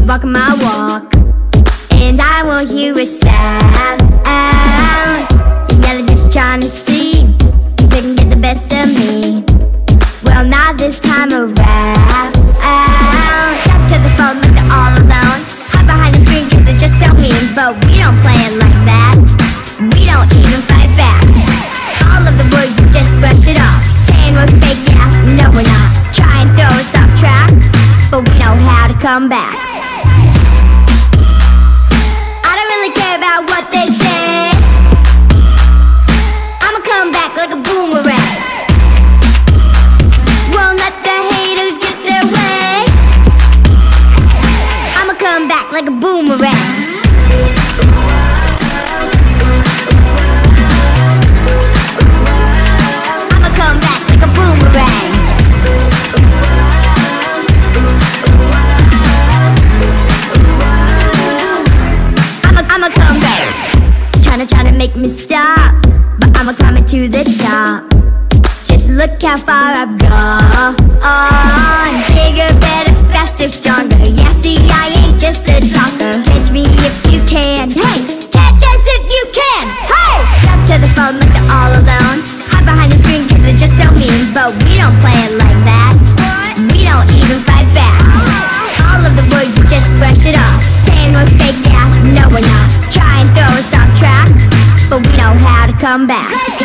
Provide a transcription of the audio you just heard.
walking my walk, and I won't hear a sound. Yeah, they're just trying to see if they can get the best of me. Well, not this time around. Stuck to the phone like they're all alone. Hide behind the screen cause they're just so mean. But we don't play it like that. We don't even fight back. All of the words, we just brush it off, saying we're fake, yeah, no we're not. Try and throw us off track, but we know how to come back. I don't really care about what they say. I'ma come back like a boomerang. Won't let the haters get their way. I'ma come back like a boomerang. I'ma come back like a boomerang. I'ma come back. Tryna make me stop, but I'ma climb it to the top. Just look how far I've gone. Bigger, better, faster, stronger. Yeah, see, I ain't just a talker. Catch me if you can. Hey, catch us if you can. Hey, stuck to the phone like they're all alone. Hide behind the screen cause they're just so mean. But we don't play it like that. We don't even fight back. All of the words, we just brush it off, saying we're fake, yeah, no we're not. Try and throw us off track, but we know how to come back.